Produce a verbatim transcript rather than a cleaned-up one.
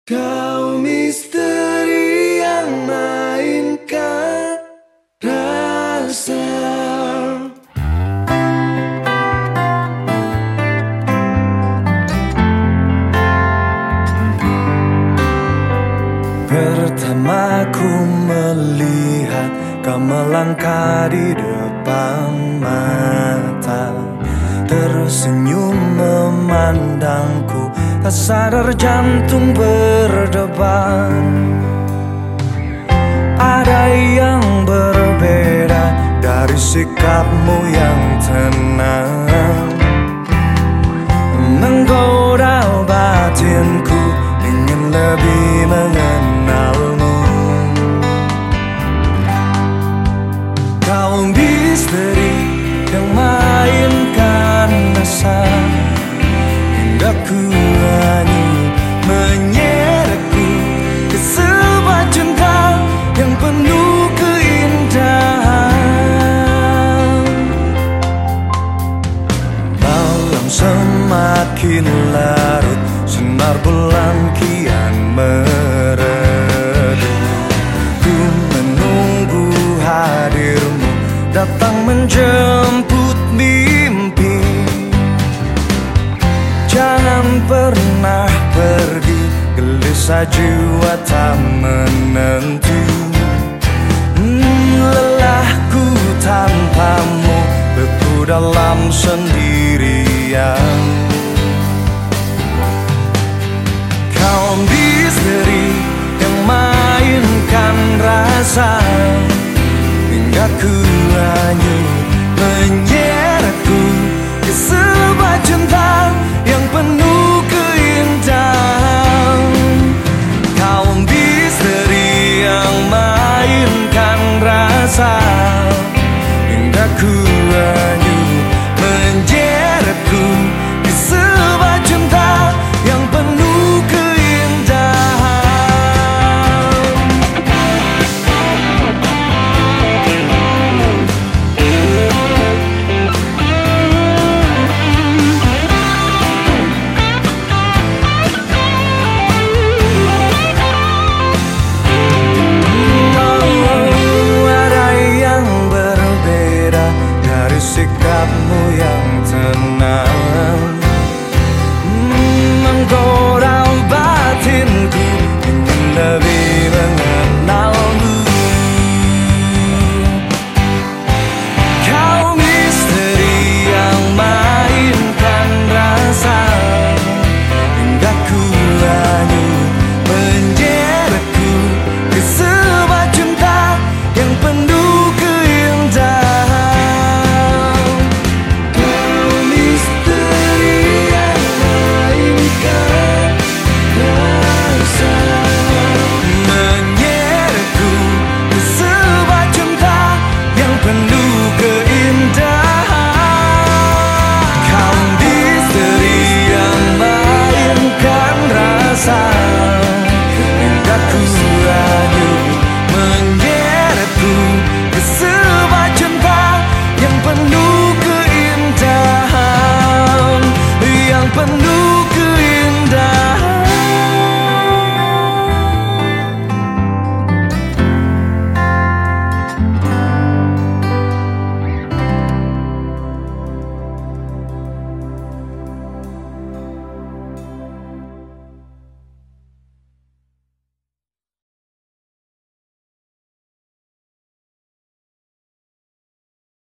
Kau misteri yang mainkan rasa. Pertama ku melihat kau melangkah di depan mata, tersenyum memandangku, tak sadar jantung berdebar. Ada yang berbeda dari sikapmu yang tenang, menggoda batinku ingin lebih mengenalmu. Kau misteri yang mainkan rasa, hingga ku hanyut menyeretku ke sebuah cinta yang penuh keindahan. Malam semakin larut, sinar bulan kian meredup. Ku menunggu hadirmu datang menjemput mimpi. Jangan pernah pergi, gelisah jiwa tak menentu. hmm, Lelahku tanpamu, beku dalam sendirian. Kau misteri yang mainkan rasa, hingga ku hanyut